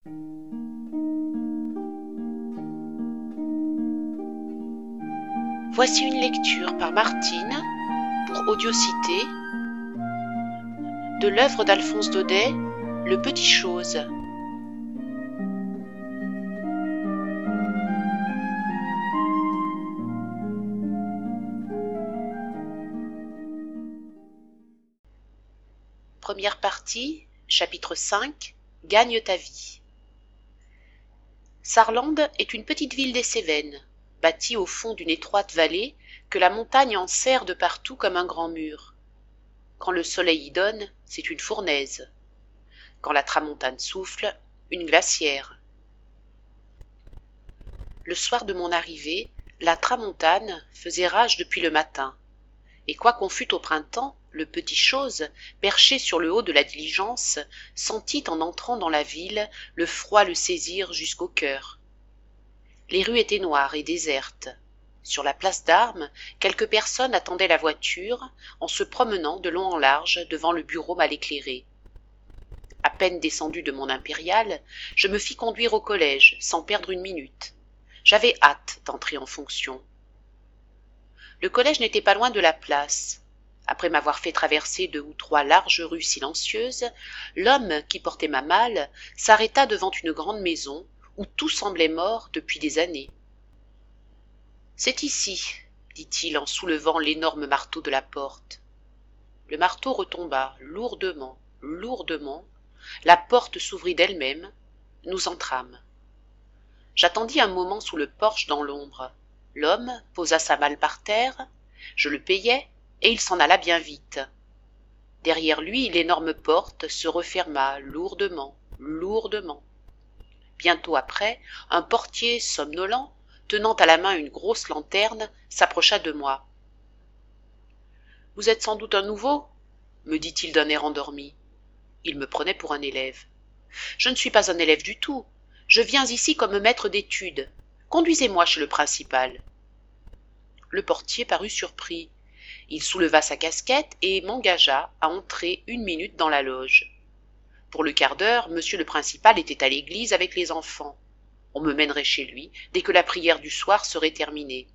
Voici une lecture par Martine pour Audiocité de l'œuvre d'Alphonse Daudet, Le Petit Chose. Première partie, chapitre 5, Gagne ta vie. Saarland est une petite ville des Cévennes, bâtie au fond d'une étroite vallée que la montagne enserre de partout comme un grand mur. Quand le soleil y donne, c'est une fournaise. Quand la tramontane souffle, une glacière. Le soir de mon arrivée, la tramontane faisait rage depuis le matin, et quoiqu'on fût au printemps, le Petit Chose, perché sur le haut de la diligence, sentit en entrant dans la ville le froid le saisir jusqu'au cœur. Les rues étaient noires et désertes. Sur la place d'Armes, quelques personnes attendaient la voiture, en se promenant de long en large devant le bureau mal éclairé. À peine descendu de mon impériale, je me fis conduire au collège, sans perdre une minute. J'avais hâte d'entrer en fonction. Le collège n'était pas loin de la place. Après m'avoir fait traverser 2 ou 3 larges rues silencieuses, l'homme qui portait ma malle s'arrêta devant une grande maison où tout semblait mort depuis des années. « C'est ici, » dit-il en soulevant l'énorme marteau de la porte. Le marteau retomba lourdement, lourdement, la porte s'ouvrit d'elle-même, nous entrâmes. J'attendis un moment sous le porche dans l'ombre. L'homme posa sa malle par terre, je le payai, et il s'en alla bien vite. Derrière lui, l'énorme porte se referma lourdement, lourdement. Bientôt après, un portier somnolent, tenant à la main une grosse lanterne, s'approcha de moi. « Vous êtes sans doute un nouveau ?» me dit-il d'un air endormi. Il me prenait pour un élève. « Je ne suis pas un élève du tout. Je viens ici comme maître d'études. Conduisez-moi chez le principal. » Le portier parut surpris. Il souleva sa casquette et m'engagea à entrer 1 minute dans la loge. Pour le quart d'heure, monsieur le principal était à l'église avec les enfants. On me mènerait chez lui dès que la prière du soir serait terminée.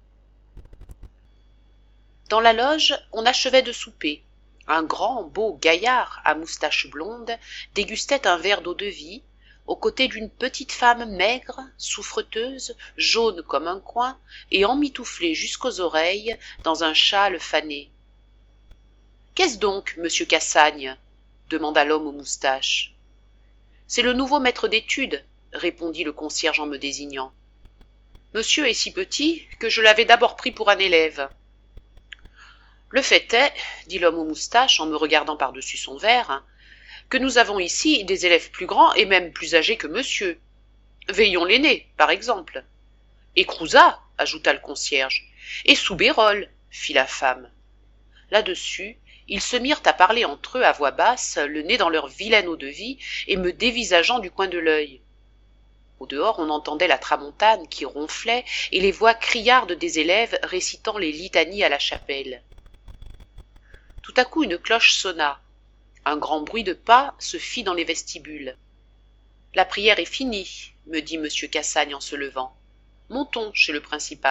Dans la loge, on achevait de souper. Un grand, beau gaillard à moustache blonde dégustait un verre d'eau-de-vie, aux côtés d'une petite femme maigre, souffreteuse, jaune comme un coing et emmitouflée jusqu'aux oreilles dans un châle fané. « Qu'est-ce donc, monsieur Cassagne ?» demanda l'homme aux moustaches. « C'est le nouveau maître d'études, » répondit le concierge en me désignant. « Monsieur est si petit que je l'avais d'abord pris pour un élève. »« Le fait est, » dit l'homme aux moustaches en me regardant par-dessus son verre, « que nous avons ici des élèves plus grands et même plus âgés que monsieur. Veillons l'aîné, par exemple. »« Et Crouzat, » ajouta le concierge. « Et Soubérol, » fit la femme. Là-dessus, ils se mirent à parler entre eux à voix basse, le nez dans leur vilaine eau-de-vie et me dévisageant du coin de l'œil. Au dehors, on entendait la tramontane qui ronflait et les voix criardes des élèves récitant les litanies à la chapelle. Tout à coup, une cloche sonna. Un grand bruit de pas se fit dans les vestibules. « La prière est finie, » me dit monsieur Cassagne en se levant. « Montons chez le principal. »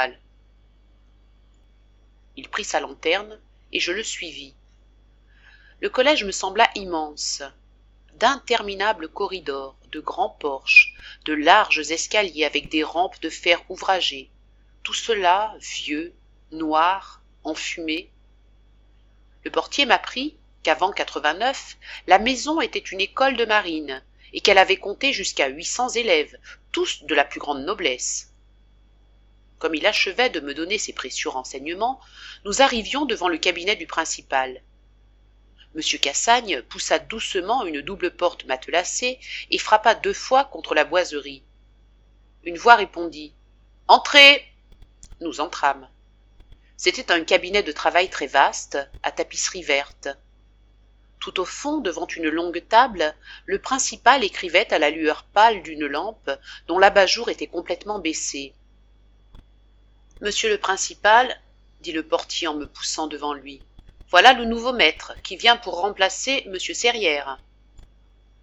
Il prit sa lanterne et je le suivis. Le collège me sembla immense. D'interminables corridors, de grands porches, de larges escaliers avec des rampes de fer ouvragées. Tout cela vieux, noir, enfumé. Le portier m'apprit qu'avant 89, la maison était une école de marine et qu'elle avait compté jusqu'à 800 élèves, tous de la plus grande noblesse. Comme il achevait de me donner ces précieux renseignements, nous arrivions devant le cabinet du principal. Monsieur Cassagne poussa doucement une double porte matelassée et frappa 2 fois contre la boiserie. Une voix répondit « Entrez !» Nous entrâmes. C'était un cabinet de travail très vaste, à tapisserie verte. Tout au fond, devant une longue table, le principal écrivait à la lueur pâle d'une lampe dont l'abat-jour était complètement baissé. « Monsieur le principal, » dit le portier en me poussant devant lui, « voilà le nouveau maître qui vient pour remplacer monsieur Serrière. »«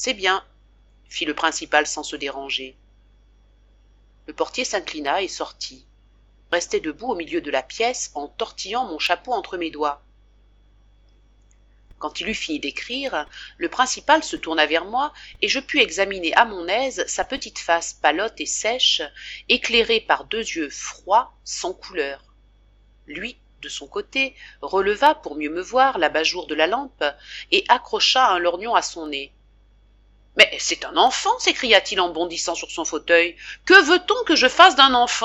C'est bien, fit le principal sans se déranger. Le portier s'inclina et sortit. Je restai debout au milieu de la pièce en tortillant mon chapeau entre mes doigts. Quand il eut fini d'écrire, le principal se tourna vers moi et je pus examiner à mon aise sa petite face pâlotte et sèche, éclairée par deux yeux froids sans couleur. Lui, de son côté, releva pour mieux me voir l'abat-jour de la lampe et accrocha un lorgnon à son nez. « Mais c'est un enfant !» s'écria-t-il en bondissant sur son fauteuil. « Que veut-on que je fasse d'un enfant ?»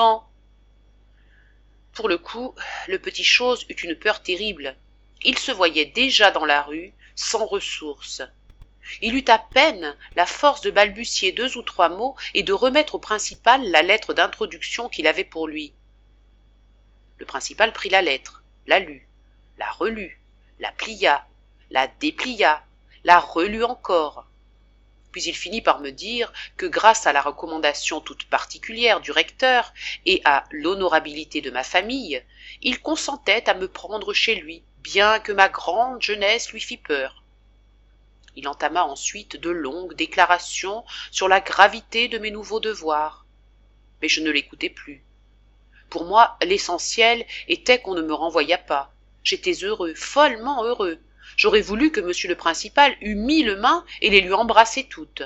Pour le coup, le petit chose eut une peur terrible. Il se voyait déjà dans la rue, sans ressources. Il eut à peine la force de balbutier 2 ou 3 mots et de remettre au principal la lettre d'introduction qu'il avait pour lui. Le principal prit la lettre, la lut, la relut, la plia, la déplia, la relut encore. Puis il finit par me dire que grâce à la recommandation toute particulière du recteur et à l'honorabilité de ma famille, il consentait à me prendre chez lui, bien que ma grande jeunesse lui fît peur. Il entama ensuite de longues déclarations sur la gravité de mes nouveaux devoirs. Mais je ne l'écoutais plus. Pour moi, l'essentiel était qu'on ne me renvoyât pas. J'étais heureux, follement heureux. J'aurais voulu que monsieur le principal eût mis le main et les lui embrassait toutes.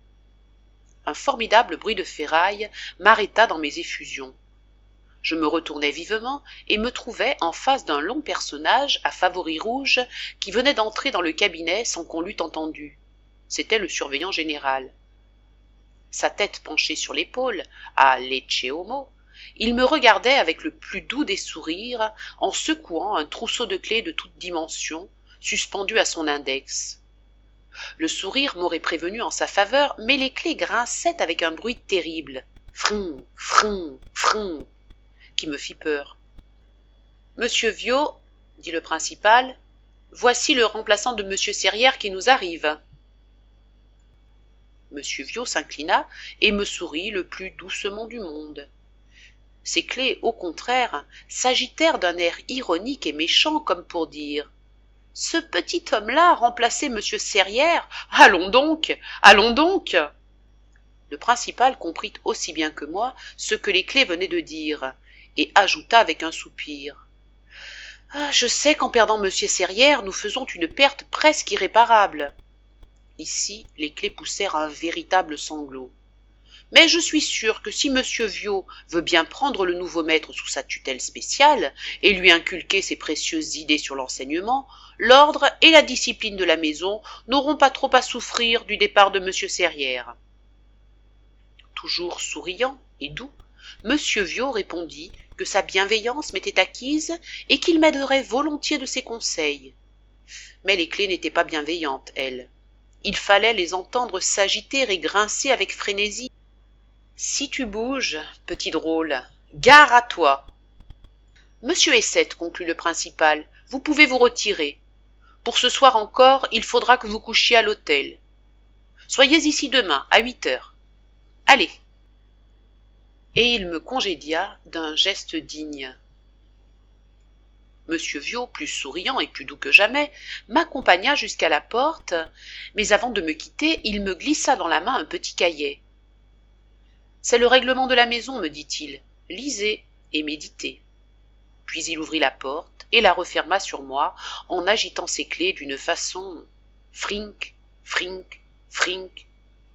Un formidable bruit de ferraille m'arrêta dans mes effusions. Je me retournai vivement et me trouvai en face d'un long personnage à favoris rouges qui venait d'entrer dans le cabinet sans qu'on l'eût entendu. C'était le surveillant général. Sa tête penchée sur l'épaule, à lecce homo, il me regardait avec le plus doux des sourires en secouant un trousseau de clés de toutes dimensions, suspendu à son index. Le sourire m'aurait prévenu en sa faveur, mais les clés grinçaient avec un bruit terrible, frin, frin, frin, qui me fit peur. « Monsieur Viaud, dit le principal, voici le remplaçant de monsieur Serrière qui nous arrive. » Monsieur Viaud s'inclina et me sourit le plus doucement du monde. Ses clés, au contraire, s'agitèrent d'un air ironique et méchant, comme pour dire « Ce petit homme-là remplacer monsieur Serrière, allons donc, allons donc !» Le principal comprit aussi bien que moi ce que les clés venaient de dire, et ajouta avec un soupir « Ah, je sais qu'en perdant monsieur Serrière, nous faisons une perte presque irréparable. » Ici, les clés poussèrent un véritable sanglot. Mais je suis sûr que si monsieur Viaud veut bien prendre le nouveau maître sous sa tutelle spéciale et lui inculquer ses précieuses idées sur l'enseignement, l'ordre et la discipline de la maison n'auront pas trop à souffrir du départ de monsieur Serrière. Toujours souriant et doux, monsieur Viaud répondit que sa bienveillance m'était acquise et qu'il m'aiderait volontiers de ses conseils. Mais les clés n'étaient pas bienveillantes, elles. Il fallait les entendre s'agiter et grincer avec frénésie. « Si tu bouges, petit drôle, gare à toi !»« Monsieur Essette, conclut le principal, vous pouvez vous retirer. Pour ce soir encore, il faudra que vous couchiez à l'hôtel. Soyez ici demain, à 8 heures. Allez !» Et il me congédia d'un geste digne. Monsieur Viaud, plus souriant et plus doux que jamais, m'accompagna jusqu'à la porte, mais avant de me quitter, il me glissa dans la main un petit cahier. « C'est le règlement de la maison, me dit-il. Lisez et méditez. » Puis il ouvrit la porte et la referma sur moi en agitant ses clés d'une façon frink, frink, frink.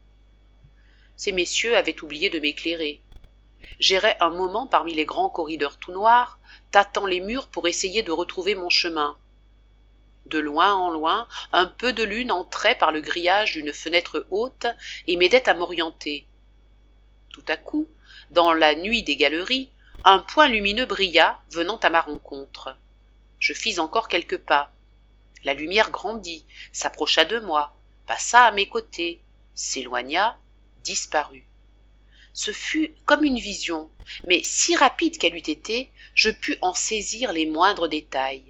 Ces messieurs avaient oublié de m'éclairer. J'errais un moment parmi les grands corridors tout noirs, tâtant les murs pour essayer de retrouver mon chemin. De loin en loin, un peu de lune entrait par le grillage d'une fenêtre haute et m'aidait à m'orienter. Tout à coup, dans la nuit des galeries, un point lumineux brilla, venant à ma rencontre. Je fis encore quelques pas. La lumière grandit, s'approcha de moi, passa à mes côtés, s'éloigna, disparut. Ce fut comme une vision, mais si rapide qu'elle eût été, je pus en saisir les moindres détails.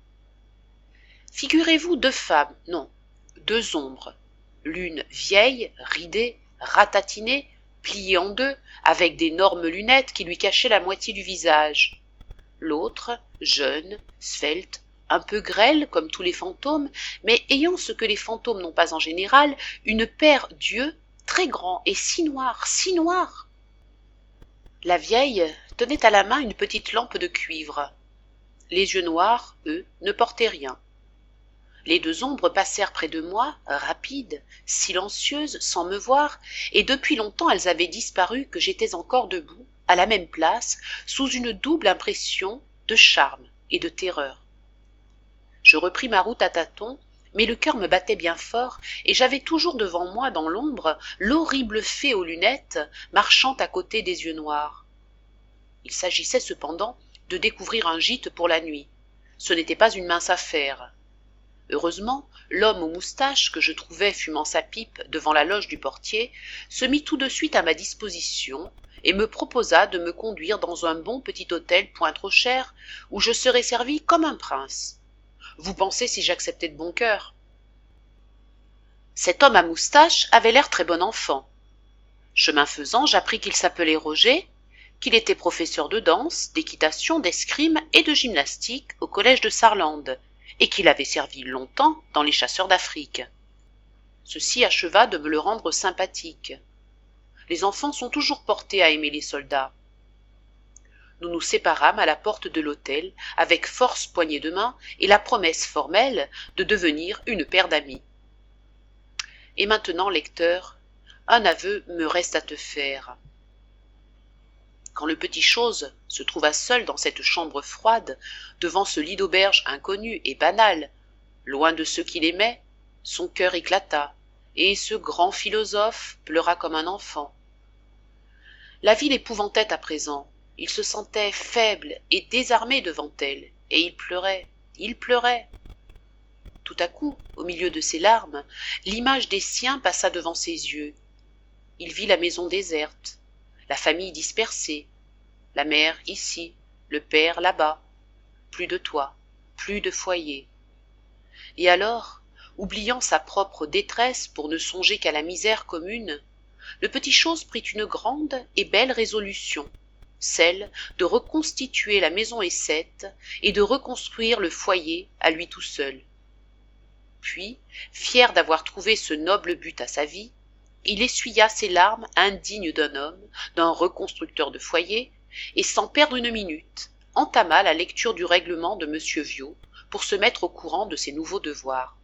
Figurez-vous 2 femmes, non, 2 ombres, l'une vieille, ridée, ratatinée, pliée en 2, avec d'énormes lunettes qui lui cachaient la moitié du visage. L'autre, jeune, svelte, un peu grêle comme tous les fantômes, mais ayant ce que les fantômes n'ont pas en général, une paire d'yeux très grand et si noir, si noir. La vieille tenait à la main une petite lampe de cuivre. Les yeux noirs, eux, ne portaient rien. Les deux ombres passèrent près de moi, rapides, silencieuses, sans me voir, et depuis longtemps elles avaient disparu que j'étais encore debout, à la même place, sous une double impression de charme et de terreur. Je repris ma route à tâtons, mais le cœur me battait bien fort, et j'avais toujours devant moi, dans l'ombre, l'horrible fée aux lunettes, marchant à côté des yeux noirs. Il s'agissait cependant de découvrir un gîte pour la nuit. Ce n'était pas une mince affaire. Heureusement, l'homme aux moustaches que je trouvais fumant sa pipe devant la loge du portier se mit tout de suite à ma disposition et me proposa de me conduire dans un bon petit hôtel point trop cher où je serais servi comme un prince. Vous pensez si j'acceptais de bon cœur? Cet homme à moustache avait l'air très bon enfant. Chemin faisant, j'appris qu'il s'appelait Roger, qu'il était professeur de danse, d'équitation, d'escrime et de gymnastique au collège de Sarlande, et qu'il avait servi longtemps dans les chasseurs d'Afrique. Ceci acheva de me le rendre sympathique. Les enfants sont toujours portés à aimer les soldats. Nous nous séparâmes à la porte de l'hôtel avec force poignées de main et la promesse formelle de devenir une paire d'amis. Et maintenant, lecteur, un aveu me reste à te faire. Quand le petit chose se trouva seul dans cette chambre froide, devant ce lit d'auberge inconnu et banal, loin de ceux qu'il aimait, son cœur éclata, et ce grand philosophe pleura comme un enfant. La vie l'épouvantait à présent, il se sentait faible et désarmé devant elle, et il pleurait, il pleurait. Tout à coup, au milieu de ses larmes, l'image des siens passa devant ses yeux. Il vit la maison déserte, la famille dispersée, la mère ici, le père là-bas, plus de toit, plus de foyer. Et alors, oubliant sa propre détresse pour ne songer qu'à la misère commune, le petit chose prit une grande et belle résolution, celle de reconstituer la maison Essette et de reconstruire le foyer à lui tout seul. Puis, fier d'avoir trouvé ce noble but à sa vie, il essuya ses larmes indignes d'un homme, d'un reconstructeur de foyer, et sans perdre une minute, entama la lecture du règlement de Monsieur Viaud pour se mettre au courant de ses nouveaux devoirs.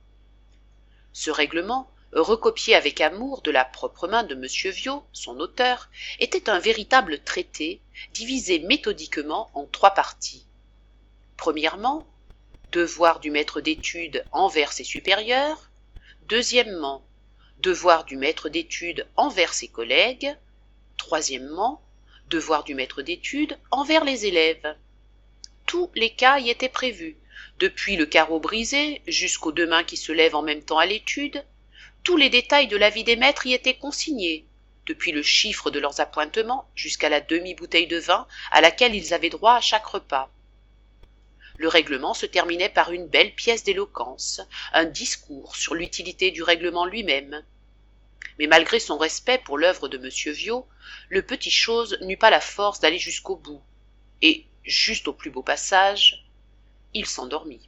Ce règlement, recopié avec amour de la propre main de Monsieur Viaud, son auteur, était un véritable traité, divisé méthodiquement en 3 parties. Premièrement, devoir du maître d'études envers ses supérieurs. Deuxièmement, devoir du maître d'études envers ses collègues. Troisièmement, devoir du maître d'études envers les élèves. Tous les cas y étaient prévus, depuis le carreau brisé jusqu'aux 2 mains qui se lèvent en même temps à l'étude. Tous les détails de la vie des maîtres y étaient consignés, depuis le chiffre de leurs appointements jusqu'à la demi-bouteille de vin à laquelle ils avaient droit à chaque repas. Le règlement se terminait par une belle pièce d'éloquence, un discours sur l'utilité du règlement lui-même. Mais malgré son respect pour l'œuvre de Monsieur Viaud, le petit chose n'eut pas la force d'aller jusqu'au bout, et, juste au plus beau passage, il s'endormit.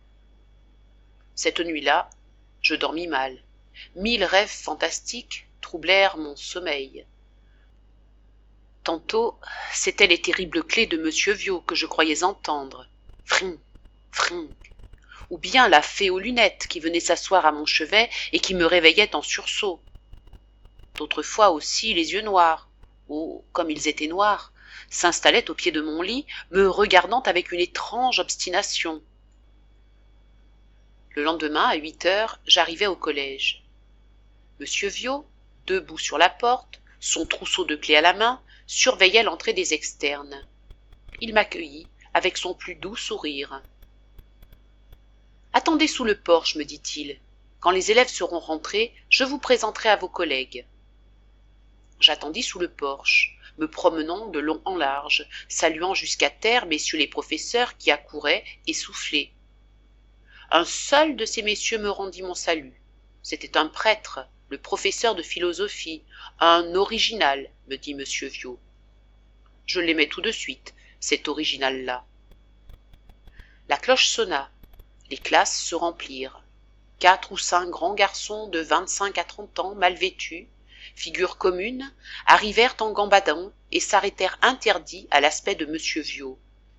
Cette nuit-là, je dormis mal. 1000 rêves fantastiques troublèrent mon sommeil. Tantôt, c'étaient les terribles clés de Monsieur Viaud que je croyais entendre. Fring, fring. Ou bien la fée aux lunettes qui venait s'asseoir à mon chevet et qui me réveillait en sursaut. D'autres fois aussi les yeux noirs, ou, comme ils étaient noirs, s'installaient au pied de mon lit, me regardant avec une étrange obstination. Le lendemain, à 8 heures, j'arrivai au collège. Monsieur Viaud, debout sur la porte, son trousseau de clés à la main, surveillait l'entrée des externes. Il m'accueillit avec son plus doux sourire. « Attendez sous le porche, me dit-il. Quand les élèves seront rentrés, je vous présenterai à vos collègues. » J'attendis sous le porche, me promenant de long en large, saluant jusqu'à terre messieurs les professeurs qui accouraient et soufflaient. Un seul de ces messieurs me rendit mon salut. C'était un prêtre, le professeur de philosophie, un original, me dit Monsieur Viaud. Je l'aimais tout de suite, cet original-là. La cloche sonna, les classes se remplirent. 4 ou 5 grands garçons de 25 à 30 ans, mal vêtus, figure commune, arrivèrent en gambadant et s'arrêtèrent interdits à l'aspect de monsieur Viaud.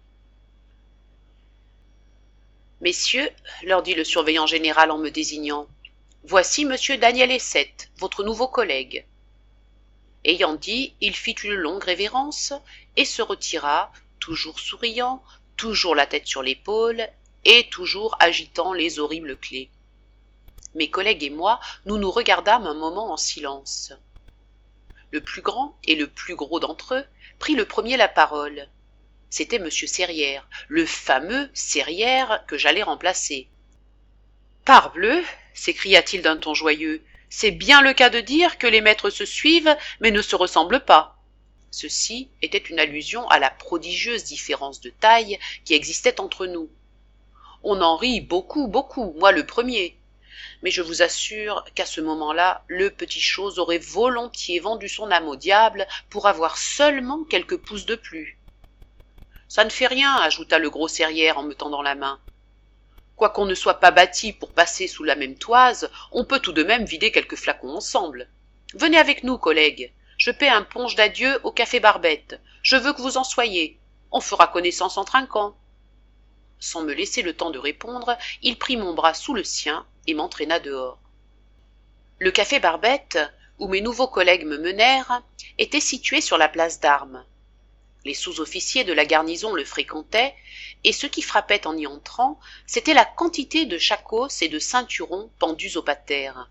« Messieurs, leur dit le surveillant général en me désignant, voici monsieur Daniel Essette, votre nouveau collègue. » Ayant dit, il fit une longue révérence et se retira, toujours souriant, toujours la tête sur l'épaule et toujours agitant les horribles clés. Mes collègues et moi, nous nous regardâmes un moment en silence. Le plus grand et le plus gros d'entre eux prit le premier la parole. C'était monsieur Serrière, le fameux Serrière que j'allais remplacer. « Parbleu !» s'écria-t-il d'un ton joyeux, « c'est bien le cas de dire que les maîtres se suivent, mais ne se ressemblent pas. » Ceci était une allusion à la prodigieuse différence de taille qui existait entre nous. On en rit beaucoup, beaucoup, moi le premier. Mais je vous assure qu'à ce moment-là, le petit chose aurait volontiers vendu son âme au diable pour avoir seulement quelques pouces de plus. « Ça ne fait rien, ajouta le gros Serrière en me tendant la main. Quoiqu'on ne soit pas bâti pour passer sous la même toise, on peut tout de même vider quelques flacons ensemble. Venez avec nous, collègues. Je paie un punch d'adieu au café Barbette. Je veux que vous en soyez. On fera connaissance en trinquant. » Sans me laisser le temps de répondre, il prit mon bras sous le sien et m'entraîna dehors. Le café Barbette, où mes nouveaux collègues me menèrent, était situé sur la place d'Armes. Les sous-officiers de la garnison le fréquentaient, et ce qui frappait en y entrant, c'était la quantité de shakos et de ceinturons pendus au patère.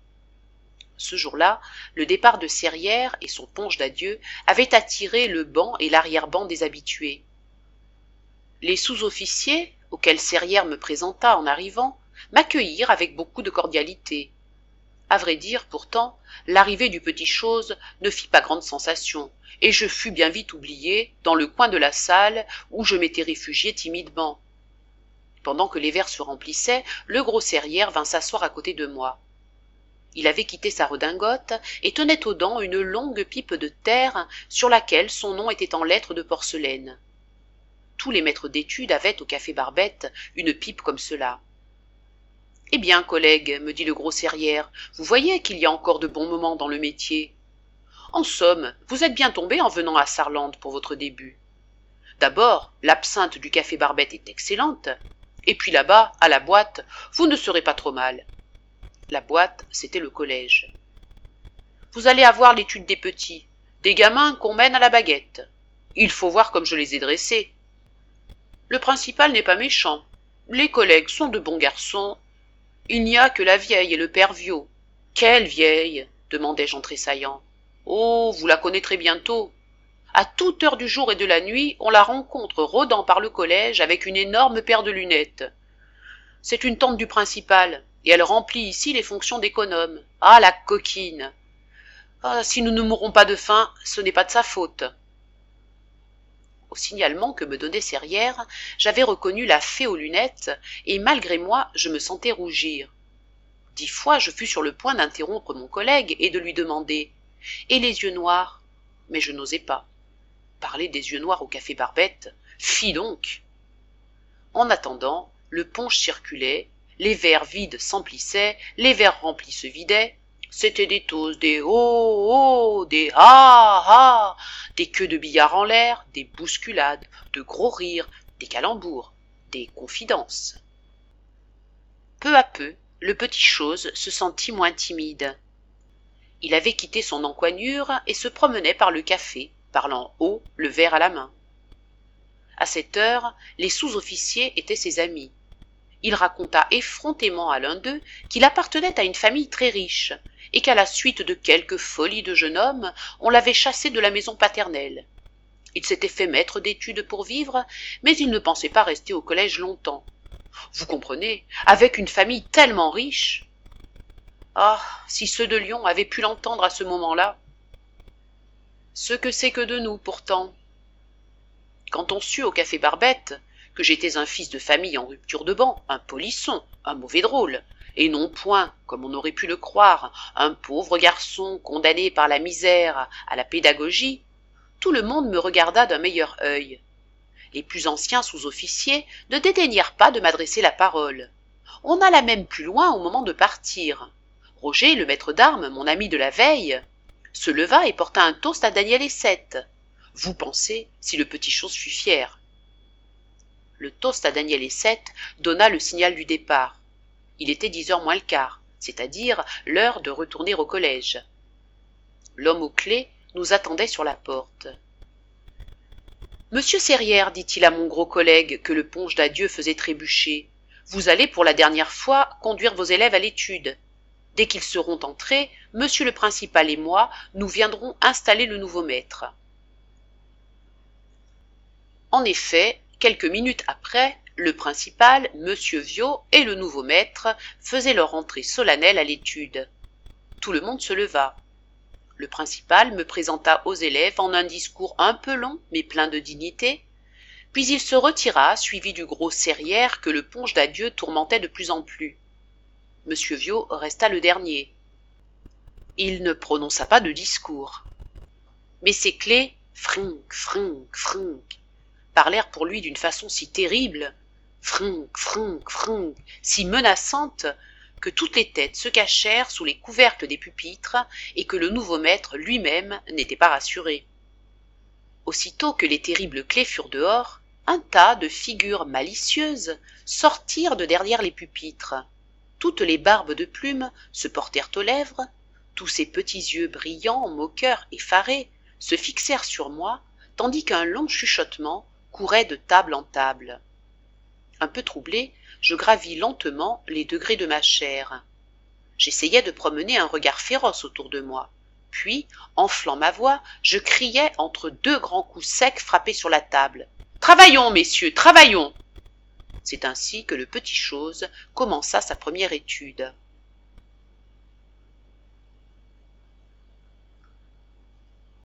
Ce jour-là, le départ de Serrière et son punch d'adieu avaient attiré le banc et l'arrière-banc des habitués. Les sous-officiers, auxquels Serrière me présenta en arrivant, m'accueillirent avec beaucoup de cordialité. À vrai dire, pourtant, l'arrivée du petit chose ne fit pas grande sensation, et je fus bien vite oublié dans le coin de la salle où je m'étais réfugié timidement. Pendant que les verres se remplissaient, le gros Serrière vint s'asseoir à côté de moi. Il avait quitté sa redingote et tenait aux dents une longue pipe de terre sur laquelle son nom était en lettres de porcelaine. Tous les maîtres d'études avaient au café Barbette une pipe comme cela. « Eh bien, collègue, me dit le gros Serrière, vous voyez qu'il y a encore de bons moments dans le métier. En somme, vous êtes bien tombé en venant à Sarlande pour votre début. D'abord, l'absinthe du café Barbette est excellente, et puis là-bas, à la boîte, vous ne serez pas trop mal. » La boîte, c'était le collège. « Vous allez avoir l'étude des petits, des gamins qu'on mène à la baguette. Il faut voir comme je les ai dressés. Le principal n'est pas méchant. Les collègues sont de bons garçons. Il n'y a que la vieille et le père Viaud. »« Quelle vieille ?» demandai-je en tressaillant. « Oh, vous la connaîtrez bientôt. À toute heure du jour et de la nuit, on la rencontre rôdant par le collège avec une énorme paire de lunettes. C'est une tante du principal, et elle remplit ici les fonctions d'économe. Ah, la coquine! Ah, si nous ne mourrons pas de faim, ce n'est pas de sa faute. » Au signalement que me donnait Serrière, j'avais reconnu la fée aux lunettes, et malgré moi, je me sentais rougir. 10 fois, je fus sur le point d'interrompre mon collègue et de lui demander « Et les yeux noirs ?» Mais je n'osais pas. Parler des yeux noirs au café Barbette, fi donc! En attendant, le punch circulait, les verres vides s'emplissaient, les verres remplis se vidaient. C'étaient des tosses, des oh oh, des ah ah, des queues de billard en l'air, des bousculades, de gros rires, des calembours, des confidences. Peu à peu, le petit chose se sentit moins timide. Il avait quitté son encoignure et se promenait par le café, parlant haut, le verre à la main. À cette heure, les sous-officiers étaient ses amis. Il raconta effrontément à l'un d'eux qu'il appartenait à une famille très riche, et qu'à la suite de quelques folies de jeune homme, on l'avait chassé de la maison paternelle. Il s'était fait maître d'études pour vivre, mais il ne pensait pas rester au collège longtemps. Vous comprenez, avec une famille tellement riche. Ah, si ceux de Lyon avaient pu l'entendre à ce moment-là. Ce que c'est que de nous, pourtant. Quand on sut au café Barbette que j'étais un fils de famille en rupture de ban, un polisson, un mauvais drôle, et non point, comme on aurait pu le croire, un pauvre garçon condamné par la misère à la pédagogie, tout le monde me regarda d'un meilleur œil. Les plus anciens sous-officiers ne dédaignèrent pas de m'adresser la parole. On alla même plus loin au moment de partir. Roger, le maître d'armes, mon ami de la veille, se leva et porta un toast à Daniel et Seth. Vous pensez si le petit chose fut fier. Le toast à Daniel et Seth donna le signal du départ. Il était 10h moins le quart, c'est-à-dire l'heure de retourner au collège. L'homme aux clés nous attendait sur la porte. « Monsieur Serrière, dit-il à mon gros collègue que le ponge d'adieu faisait trébucher, vous allez pour la dernière fois conduire vos élèves à l'étude. Dès qu'ils seront entrés, monsieur le principal et moi, nous viendrons installer le nouveau maître. » En effet, quelques minutes après, le principal, monsieur Viot et le nouveau maître faisaient leur entrée solennelle à l'étude. Tout le monde se leva. Le principal me présenta aux élèves en un discours un peu long mais plein de dignité, puis il se retira suivi du gros Serrière que le ponge d'adieu tourmentait de plus en plus. Monsieur Viot resta le dernier. Il ne prononça pas de discours. Mais ses clés, frinc, frinc, frinc, parlèrent pour lui d'une façon si terrible, frinc, frinc, frinc, si menaçante, que toutes les têtes se cachèrent sous les couvercles des pupitres et que le nouveau maître lui-même n'était pas rassuré. Aussitôt que les terribles clés furent dehors, un tas de figures malicieuses sortirent de derrière les pupitres. Toutes les barbes de plumes se portèrent aux lèvres, tous ces petits yeux brillants, moqueurs, effarés, se fixèrent sur moi, tandis qu'un long chuchotement courait de table en table. Un peu troublé, je gravis lentement les degrés de ma chair. J'essayais de promener un regard féroce autour de moi. Puis, enflant ma voix, je criai entre deux grands coups secs frappés sur la table. « Travaillons, messieurs, travaillons !» C'est ainsi que le petit chose commença sa première étude.